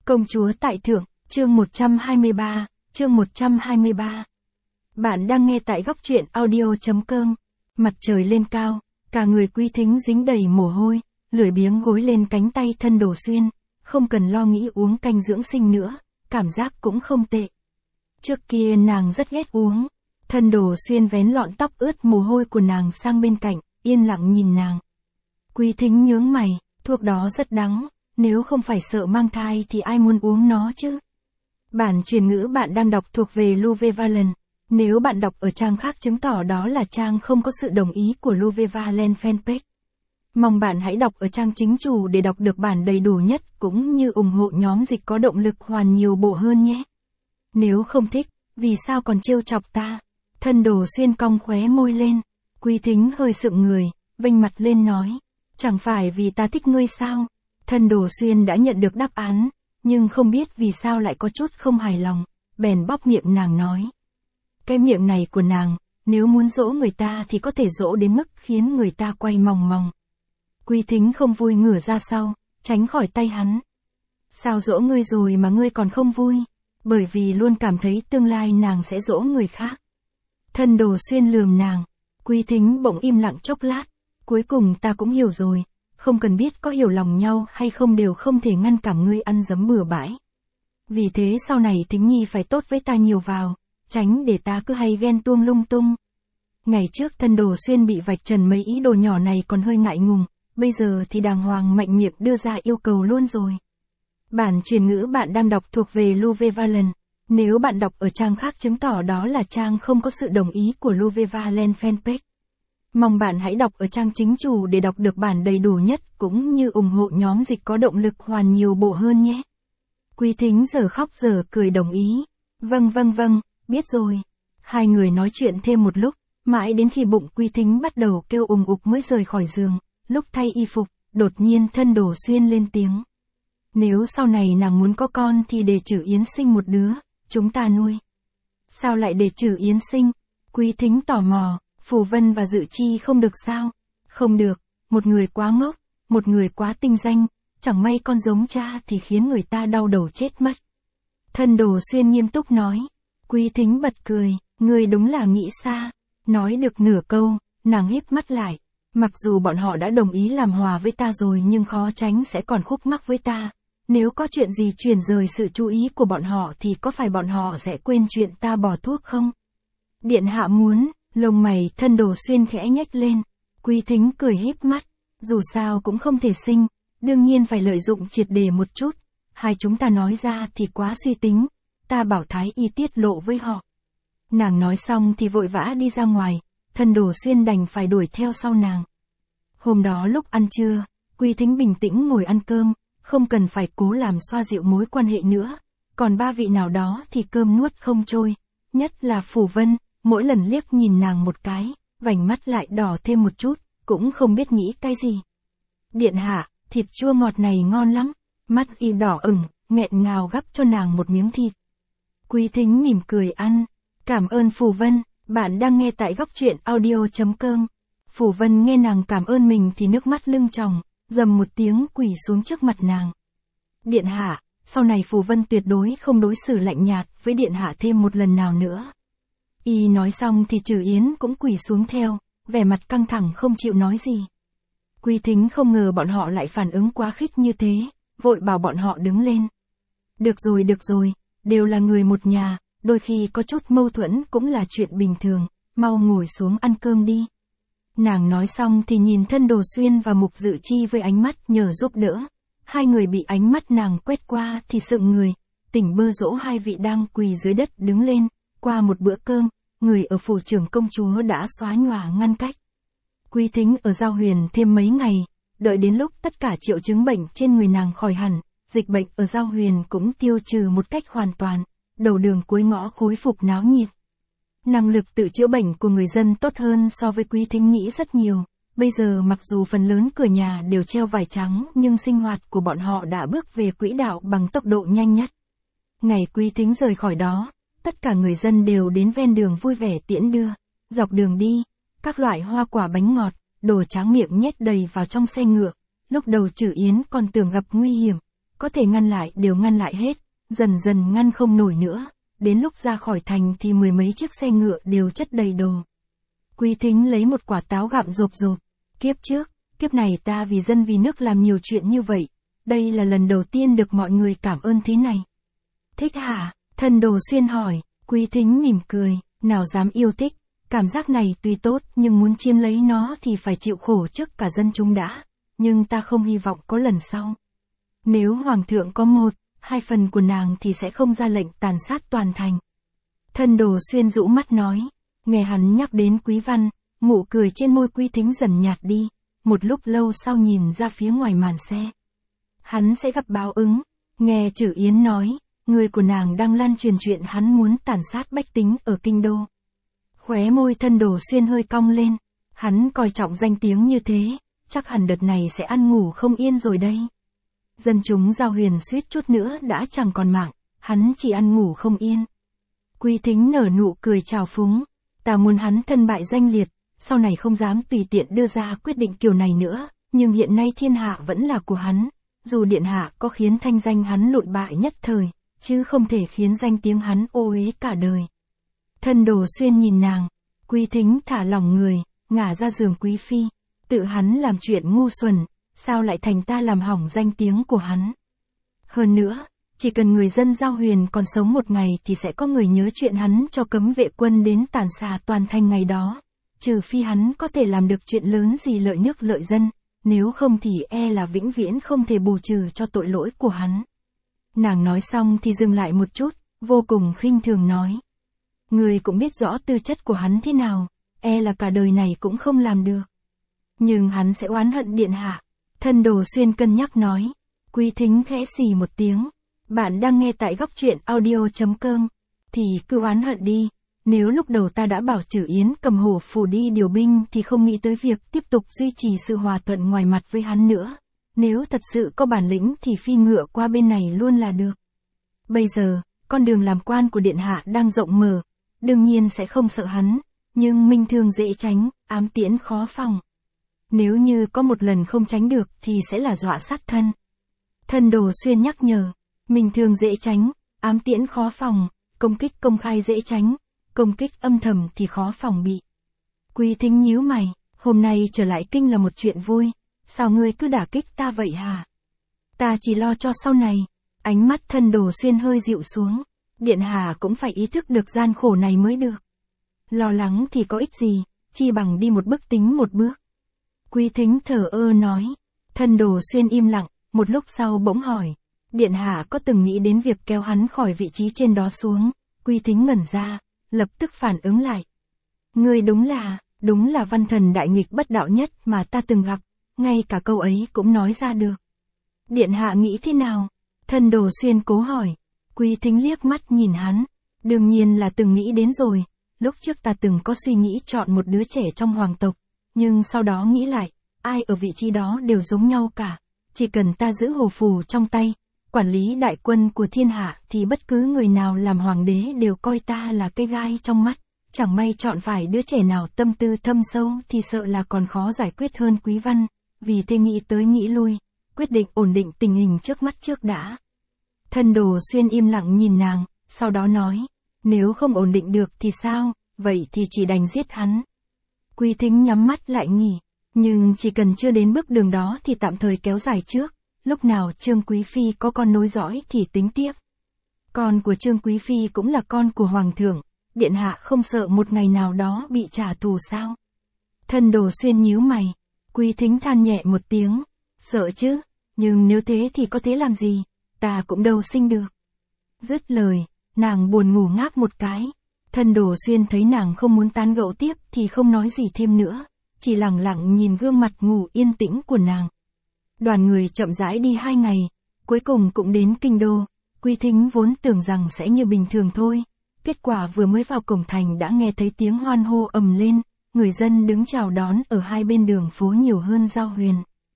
Công chúa tại thượng, chương 123, chương 123. Bạn đang nghe tại góc truyện audio.com. Mặt trời lên cao, cả người Quý Thính dính đầy mồ hôi, lười biếng gối lên cánh tay Thân Đồ Xuyên, không cần lo nghĩ uống canh dưỡng sinh nữa, cảm giác cũng không tệ. Trước kia nàng rất ghét uống. Thân Đồ Xuyên vén lọn tóc ướt mồ hôi của nàng sang bên cạnh, yên lặng nhìn nàng. Quý Thính nhướng mày, thuốc đó rất đắng, nếu không phải sợ mang thai thì ai muốn uống nó chứ? Bản truyền ngữ bạn đang đọc thuộc về Luvevalent. Nếu bạn đọc ở trang khác chứng tỏ đó là trang không có sự đồng ý của Luvevalent fanpage. Mong bạn hãy đọc ở trang chính chủ để đọc được bản đầy đủ nhất cũng như ủng hộ nhóm dịch có động lực hoàn nhiều bộ hơn nhé. Nếu không thích, vì sao còn trêu chọc ta? Thân Đồ Xuyên cong khóe môi lên. Quý Thính hơi sượng người, vênh mặt lên nói. Chẳng phải vì ta thích ngươi sao? Thân Đồ Xuyên đã nhận được đáp án, nhưng không biết vì sao lại có chút không hài lòng, bèn bóp miệng nàng nói. Cái miệng này của nàng, nếu muốn dỗ người ta thì có thể dỗ đến mức khiến người ta quay mòng mòng. Quý Thính không vui ngửa ra sau, tránh khỏi tay hắn. Sao dỗ ngươi rồi mà ngươi còn không vui? Bởi vì luôn cảm thấy tương lai nàng sẽ dỗ người khác. Thân Đồ Xuyên lườm nàng. Quý Thính bỗng im lặng chốc lát. Cuối cùng ta cũng hiểu rồi. Không cần biết có hiểu lòng nhau hay không đều không thể ngăn cản ngươi ăn dấm bừa bãi. Vì thế sau này Thính Nhi phải tốt với ta nhiều vào, tránh để ta cứ hay ghen tuông lung tung. Ngày trước Thân Đồ Xuyên bị vạch trần mấy ý đồ nhỏ này còn hơi ngại ngùng, bây giờ thì đàng hoàng mạnh miệng đưa ra yêu cầu luôn rồi. Bản truyền ngữ bạn đang đọc thuộc về Luvevalent. Nếu bạn đọc ở trang khác chứng tỏ đó là trang không có sự đồng ý của Luvevalent fanpage. Mong bạn hãy đọc ở trang chính chủ để đọc được bản đầy đủ nhất cũng như ủng hộ nhóm dịch có động lực hoàn nhiều bộ hơn nhé. Quý Thính giờ khóc giờ cười đồng ý. Vâng, biết rồi. Hai người nói chuyện thêm một lúc, mãi đến khi bụng Quý Thính bắt đầu kêu ùng ục mới rời khỏi giường. Lúc thay y phục, đột nhiên Thân Đồ Xuyên lên tiếng. Nếu sau này nàng muốn có con thì để Trử Yến sinh một đứa, chúng ta nuôi. Sao lại để Trử Yến sinh? Quý Thính tò mò. Phù Vân và Dự Chi không được sao? Không được, một người quá ngốc, một người quá tinh danh, chẳng may con giống cha thì khiến người ta đau đầu chết mất. Thân Đồ Xuyên nghiêm túc nói. Quý Thính bật cười, ngươi đúng là nghĩ xa. Nói được nửa câu, nàng híp mắt lại. Mặc dù bọn họ đã đồng ý làm hòa với ta rồi nhưng khó tránh sẽ còn khúc mắc với ta. Nếu có chuyện gì chuyển rời sự chú ý của bọn họ thì có phải bọn họ sẽ quên chuyện ta bỏ thuốc không? Điện hạ muốn. Lông mày Thân Đồ Xuyên khẽ nhếch lên. Quý Thính cười híp mắt. Dù sao cũng không thể sinh, đương nhiên phải lợi dụng triệt để một chút. Hai chúng ta nói ra thì quá suy tính, ta bảo Thái y tiết lộ với họ. Nàng nói xong thì vội vã đi ra ngoài, Thân Đồ Xuyên đành phải đuổi theo sau nàng. Hôm đó lúc ăn trưa, Quý Thính bình tĩnh ngồi ăn cơm, không cần phải cố làm xoa dịu mối quan hệ nữa. Còn ba vị nào đó thì cơm nuốt không trôi, nhất là Phù Vân. Mỗi lần liếc nhìn nàng một cái, vành mắt lại đỏ thêm một chút, cũng không biết nghĩ cái gì. Điện hạ, thịt chua ngọt này ngon lắm. Mắt y đỏ ửng, nghẹn ngào gắp cho nàng một miếng thịt. Quý Thính mỉm cười ăn. Cảm ơn Phù Vân, bạn đang nghe tại góc truyện audio.com. Phù Vân nghe nàng cảm ơn mình thì nước mắt lưng tròng, rầm một tiếng quỳ xuống trước mặt nàng. Điện hạ, sau này Phù Vân tuyệt đối không đối xử lạnh nhạt với điện hạ thêm một lần nào nữa. Y nói xong thì Trử Yến cũng quỳ xuống theo, vẻ mặt căng thẳng không chịu nói gì. Quý Thính không ngờ bọn họ lại phản ứng quá khích như thế, vội bảo bọn họ đứng lên. Được rồi, đều là người một nhà, đôi khi có chút mâu thuẫn cũng là chuyện bình thường, mau ngồi xuống ăn cơm đi. Nàng nói xong thì nhìn Thân Đồ Xuyên và Mục Dự Chi với ánh mắt nhờ giúp đỡ. Hai người bị ánh mắt nàng quét qua thì sững người, tỉnh bơ dỗ hai vị đang quỳ dưới đất đứng lên. Qua một bữa cơm, người ở phủ trưởng công chúa đã xóa nhòa ngăn cách. Quý Thính ở Giao Huyền thêm mấy ngày, đợi đến lúc tất cả triệu chứng bệnh trên người nàng khỏi hẳn, dịch bệnh ở Giao Huyền cũng tiêu trừ một cách hoàn toàn, đầu đường cuối ngõ khôi phục náo nhiệt. Năng lực tự chữa bệnh của người dân tốt hơn so với Quý Thính nghĩ rất nhiều, bây giờ mặc dù phần lớn cửa nhà đều treo vải trắng nhưng sinh hoạt của bọn họ đã bước về quỹ đạo bằng tốc độ nhanh nhất. Ngày Quý Thính rời khỏi đó, tất cả người dân đều đến ven đường vui vẻ tiễn đưa, dọc đường đi, các loại hoa quả bánh ngọt, đồ tráng miệng nhét đầy vào trong xe ngựa. Lúc đầu Trử Yến còn tưởng gặp nguy hiểm, có thể ngăn lại đều ngăn lại hết, dần dần ngăn không nổi nữa, đến lúc ra khỏi thành thì mười mấy chiếc xe ngựa đều chất đầy đồ. Quý Thính lấy một quả táo gặm rộp rộp, kiếp trước, kiếp này ta vì dân vì nước làm nhiều chuyện như vậy, đây là lần đầu tiên được mọi người cảm ơn thế này. Thích hả? Thân Đồ Xuyên hỏi. Quý Thính mỉm cười, nào dám yêu thích, cảm giác này tuy tốt nhưng muốn chiếm lấy nó thì phải chịu khổ trước cả dân chúng đã, nhưng ta không hy vọng có lần sau. Nếu Hoàng thượng có 1/2 phần của nàng thì sẽ không ra lệnh tàn sát toàn thành. Thân Đồ Xuyên rũ mắt nói, nghe hắn nhắc đến Quý Văn, nụ cười trên môi Quý Thính dần nhạt đi, một lúc lâu sau nhìn ra phía ngoài màn xe. Hắn sẽ gặp báo ứng, nghe Trử Yến nói, người của nàng đang lan truyền chuyện hắn muốn tàn sát bách tính ở kinh đô. Khóe môi Thân Đồ Xuyên hơi cong lên, hắn coi trọng danh tiếng như thế, chắc hẳn đợt này sẽ ăn ngủ không yên rồi đây. Dân chúng Giao Huyền suýt chút nữa đã chẳng còn mạng, hắn chỉ ăn ngủ không yên. Quý Thính nở nụ cười trào phúng, ta muốn hắn thân bại danh liệt, sau này không dám tùy tiện đưa ra quyết định kiểu này nữa, nhưng hiện nay thiên hạ vẫn là của hắn, dù điện hạ có khiến thanh danh hắn lụi bại nhất thời, chứ không thể khiến danh tiếng hắn ô uế cả đời. Thân Đồ Xuyên nhìn nàng, Quý Thính thả lỏng người, ngả ra giường Quý Phi, tự hắn làm chuyện ngu xuẩn, sao lại thành ta làm hỏng danh tiếng của hắn. Hơn nữa, chỉ cần người dân Giao Huyền còn sống một ngày thì sẽ có người nhớ chuyện hắn cho cấm vệ quân đến tàn xà toàn thành ngày đó, trừ phi hắn có thể làm được chuyện lớn gì lợi nước lợi dân, nếu không thì e là vĩnh viễn không thể bù trừ cho tội lỗi của hắn. Nàng nói xong thì dừng lại một chút, vô cùng khinh thường nói. Người cũng biết rõ tư chất của hắn thế nào, e là cả đời này cũng không làm được. Nhưng hắn sẽ oán hận điện hạ. Thân Đồ Xuyên cân nhắc nói. Quý Thính khẽ xì một tiếng. Bạn đang nghe tại góc truyện audio.com. Thì cứ oán hận đi. Nếu lúc đầu ta đã bảo Trử Yến cầm hổ phủ đi điều binh thì không nghĩ tới việc tiếp tục duy trì sự hòa thuận ngoài mặt với hắn nữa. Nếu thật sự có bản lĩnh thì phi ngựa qua bên này luôn là được. Bây giờ, con đường làm quan của điện hạ đang rộng mở, đương nhiên sẽ không sợ hắn, nhưng minh thương dễ tránh, ám tiễn khó phòng. Nếu như có một lần không tránh được thì sẽ là dọa sát thân. Thân Đồ Xuyên nhắc nhở, minh thương dễ tránh, ám tiễn khó phòng, công kích công khai dễ tránh, công kích âm thầm thì khó phòng bị. Quý Thính nhíu mày, hôm nay trở lại kinh là một chuyện vui, sao ngươi cứ đả kích ta vậy hả? Ta chỉ lo cho sau này. Ánh mắt Thân Đồ Xuyên hơi dịu xuống, điện hạ cũng phải ý thức được gian khổ này mới được. Lo lắng thì có ích gì, chi bằng đi một bước tính một bước. Quý Thính thờ ơ nói. Thân Đồ Xuyên im lặng, một lúc sau bỗng hỏi, điện hạ có từng nghĩ đến việc kéo hắn khỏi vị trí trên đó xuống? Quý Thính ngẩn ra, lập tức phản ứng lại. Ngươi đúng là văn thần đại nghịch bất đạo nhất mà ta từng gặp, ngay cả câu ấy cũng nói ra được. Điện hạ nghĩ thế nào? Thân Đồ Xuyên cố hỏi. Quý Thính liếc mắt nhìn hắn, đương nhiên là từng nghĩ đến rồi, lúc trước ta từng có suy nghĩ chọn một đứa trẻ trong hoàng tộc, nhưng sau đó nghĩ lại, ai ở vị trí đó đều giống nhau cả, chỉ cần ta giữ hổ phù trong tay, quản lý đại quân của thiên hạ thì bất cứ người nào làm hoàng đế đều coi ta là cây gai trong mắt, chẳng may chọn phải đứa trẻ nào tâm tư thâm sâu thì sợ là còn khó giải quyết hơn Quý Văn, vì thế nghĩ tới nghĩ lui, quyết định ổn định tình hình trước mắt trước đã. Thân Đồ Xuyên im lặng nhìn nàng, sau đó nói, nếu không ổn định được thì sao, vậy thì chỉ đành giết hắn. Quý Thính nhắm mắt lại nghỉ, nhưng chỉ cần chưa đến bước đường đó thì tạm thời kéo dài trước, lúc nào Trương Quý Phi có con nối dõi thì tính tiếp. Con của Trương Quý Phi cũng là con của Hoàng thượng, điện hạ không sợ một ngày nào đó bị trả thù sao? Thân Đồ Xuyên nhíu mày, Quý Thính than nhẹ một tiếng, sợ chứ, nhưng nếu thế thì có thế làm gì, ta cũng đâu sinh được. Dứt lời, nàng buồn ngủ ngáp một cái. Thân Đồ Xuyên thấy nàng không muốn tán gẫu tiếp thì không nói gì thêm nữa, chỉ lặng lặng nhìn gương mặt ngủ yên tĩnh của nàng. Đoàn người chậm rãi đi 2 ngày, cuối cùng cũng đến kinh đô. Quý Thính vốn tưởng rằng sẽ như bình thường thôi, kết quả vừa mới vào cổng thành đã nghe thấy tiếng hoan hô ầm lên, người dân đứng chào đón ở hai bên đường phố nhiều hơn Giao Huyền.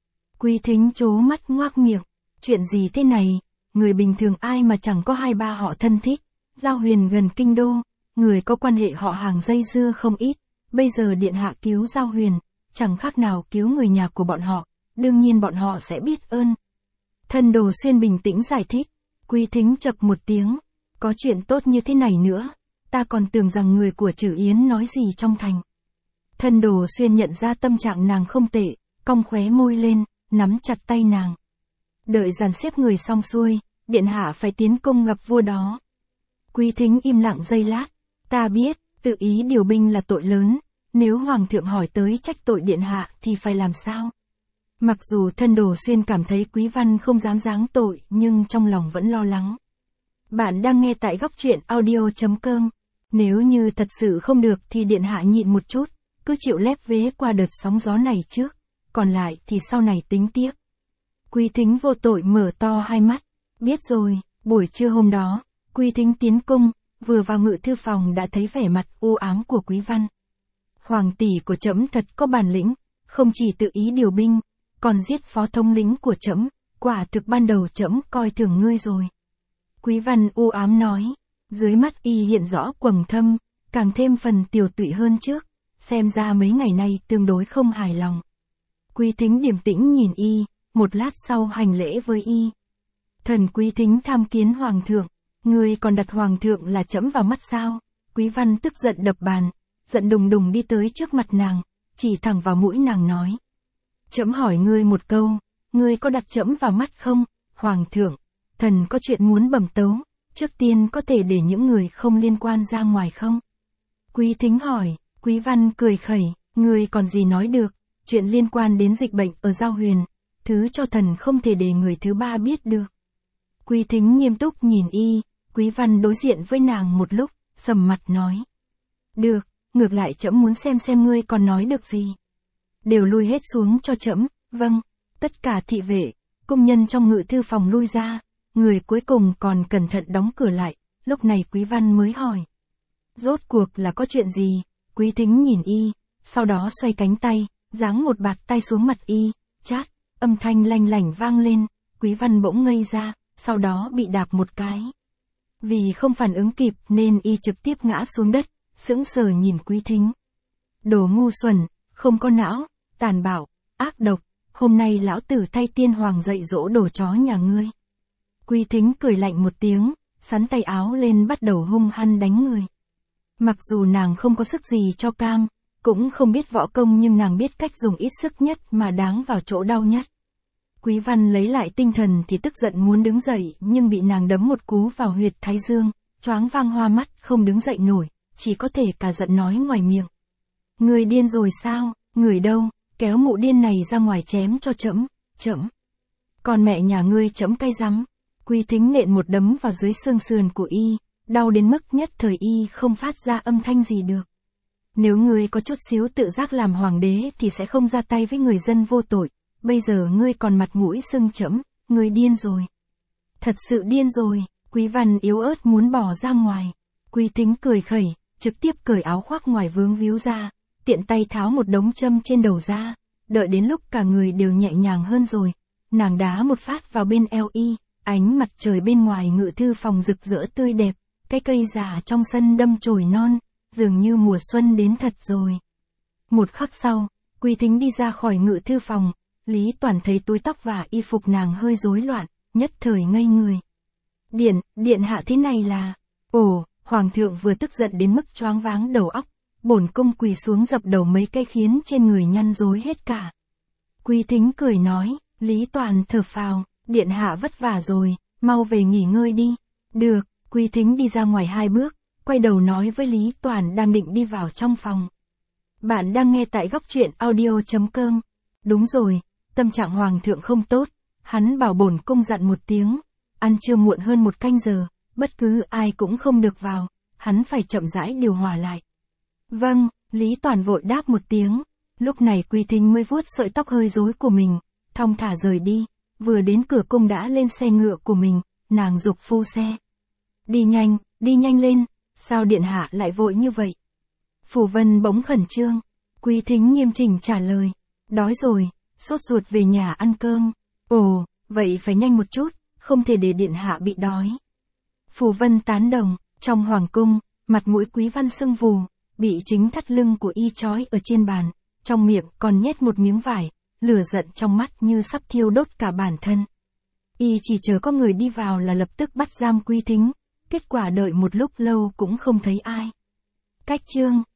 Quý Thính trố mắt ngoác miệng, chuyện gì thế này, người bình thường ai mà chẳng có 2-3 họ thân thích, Giao Huyền gần kinh đô, người có quan hệ họ hàng dây dưa không ít, bây giờ điện hạ cứu Giao Huyền, chẳng khác nào cứu người nhà của bọn họ, đương nhiên bọn họ sẽ biết ơn. Thân Đồ Xuyên bình tĩnh giải thích. Quý Thính chậc một tiếng. Có chuyện tốt như thế này nữa. Ta còn tưởng rằng người của Trử Yến nói gì trong thành. Thân Đồ Xuyên nhận ra tâm trạng nàng không tệ, cong khóe môi lên, nắm chặt tay nàng. Đợi dàn xếp người xong xuôi, điện hạ phải tiến cung gặp vua đó. Quý Thính im lặng giây lát. Ta biết, tự ý điều binh là tội lớn, nếu hoàng thượng hỏi tới trách tội điện hạ thì phải làm sao? Mặc dù Thân Đồ Xuyên cảm thấy Quý Văn không dám giáng tội nhưng trong lòng vẫn lo lắng. Bạn đang nghe tại góc truyện audio.com. Nếu như thật sự không được thì điện hạ nhịn một chút, cứ chịu lép vế qua đợt sóng gió này trước, còn lại thì sau này tính tiếp. Quý Thính vô tội mở to hai mắt. Biết rồi. Buổi trưa hôm đó, Quý Thính tiến cung, vừa vào ngự thư phòng đã thấy vẻ mặt u ám của Quý Văn. Hoàng tỷ của trẫm thật có bản lĩnh, không chỉ tự ý điều binh, còn giết phó thống lĩnh của trẫm, quả thực ban đầu trẫm coi thường ngươi rồi. Quý Văn u ám nói, dưới mắt y hiện rõ quầng thâm, càng thêm phần tiều tụy hơn trước, xem ra mấy ngày nay tương đối không hài lòng. Quý Thính điềm tĩnh nhìn y, một lát sau hành lễ với y. Thần Quý Thính tham kiến hoàng thượng, ngươi còn đặt hoàng thượng là trẫm vào mắt sao? Quý Văn tức giận đập bàn, giận đùng đùng đi tới trước mặt nàng, chỉ thẳng vào mũi nàng nói. Trẫm hỏi ngươi một câu, ngươi có đặt trẫm vào mắt không? Hoàng thượng, thần có chuyện muốn bẩm tấu, trước tiên có thể để những người không liên quan ra ngoài không? Quý Thính hỏi. Quý Văn cười khẩy, ngươi còn gì nói được, chuyện liên quan đến dịch bệnh ở Giao Huyền, thứ cho thần không thể để người thứ ba biết được. Quý Thính nghiêm túc nhìn y, Quý Văn đối diện với nàng một lúc, sầm mặt nói. Được, ngược lại trẫm muốn xem ngươi còn nói được gì. Đều lui hết xuống cho trẫm. Vâng. Tất cả thị vệ, cung nhân trong ngự thư phòng lui ra, người cuối cùng còn cẩn thận đóng cửa lại, lúc này Quý Văn mới hỏi. Rốt cuộc là có chuyện gì? Quý Thính nhìn y, sau đó xoay cánh tay, giáng một bạt tay xuống mặt y, chát, âm thanh lanh lảnh vang lên, Quý Văn bỗng ngây ra, sau đó bị đạp một cái. Vì không phản ứng kịp nên y trực tiếp ngã xuống đất, sững sờ nhìn Quý Thính. Đồ ngu xuẩn, không có não, tàn bạo, ác độc, hôm nay lão tử thay tiên hoàng dạy dỗ đồ chó nhà ngươi. Quý Thính cười lạnh một tiếng, sắn tay áo lên bắt đầu hung hăng đánh người. Mặc dù nàng không có sức gì cho cam, cũng không biết võ công nhưng nàng biết cách dùng ít sức nhất mà đáng vào chỗ đau nhất. Quý Văn lấy lại tinh thần thì tức giận muốn đứng dậy nhưng bị nàng đấm một cú vào huyệt thái dương, choáng váng hoa mắt không đứng dậy nổi, chỉ có thể cả giận nói ngoài miệng. Người điên rồi sao, người đâu, kéo mụ điên này ra ngoài chém cho trẫm, trẫm. Còn mẹ nhà ngươi trẫm cay rắm. Quý Thính nện một đấm vào dưới xương sườn của y, đau đến mức nhất thời y không phát ra âm thanh gì được. Nếu ngươi có chút xíu tự giác làm hoàng đế thì sẽ không ra tay với người dân vô tội, bây giờ ngươi còn mặt mũi xưng trẫm, ngươi điên rồi. Thật sự điên rồi. Quý Văn yếu ớt muốn bỏ ra ngoài. Quý Thính cười khẩy, trực tiếp cởi áo khoác ngoài vướng víu ra, tiện tay tháo một đống châm trên đầu ra, đợi đến lúc cả người đều nhẹ nhàng hơn rồi, nàng đá một phát vào bên eo y, ánh mặt trời bên ngoài ngự thư phòng rực rỡ tươi đẹp, cái cây già trong sân đâm chồi non, dường như mùa xuân đến thật rồi. Một khắc sau, Quý Thính đi ra khỏi ngự thư phòng, Lý Toàn thấy túi tóc và y phục nàng hơi rối loạn, nhất thời ngây người. Điện hạ thế này là... Ồ, hoàng thượng vừa tức giận đến mức choáng váng đầu óc, bổn cung quỳ xuống dập đầu mấy cây khiến trên người nhăn rối hết cả. Quý Thính cười nói, Lý Toàn thở phào, điện hạ vất vả rồi, mau về nghỉ ngơi đi. Được. Quý Thính đi ra ngoài 2 bước, quay đầu nói với Lý Toàn đang định đi vào trong phòng. Bạn đang nghe tại góc truyện audio.com. Đúng rồi, tâm trạng hoàng thượng không tốt, hắn bảo bổn cung dặn một tiếng, ăn trưa muộn hơn 1 canh giờ, bất cứ ai cũng không được vào, hắn phải chậm rãi điều hòa lại. Vâng, Lý Toàn vội đáp một tiếng, lúc này Quý Thính mới vuốt sợi tóc hơi rối của mình, thong thả rời đi, vừa đến cửa cung đã lên xe ngựa của mình, nàng giục phu xe. Đi nhanh lên, sao điện hạ lại vội như vậy? Phủ Vân bỗng khẩn trương. Quý Thính nghiêm chỉnh trả lời. Đói rồi, sốt ruột về nhà ăn cơm. Ồ, vậy phải nhanh một chút, không thể để điện hạ bị đói. Phủ Vân tán đồng, trong hoàng cung, mặt mũi Quý Văn sưng vù, bị chính thắt lưng của y trói ở trên bàn, trong miệng còn nhét một miếng vải, lửa giận trong mắt như sắp thiêu đốt cả bản thân. Y chỉ chờ có người đi vào là lập tức bắt giam Quý Thính, kết quả đợi một lúc lâu cũng không thấy ai. Cách chương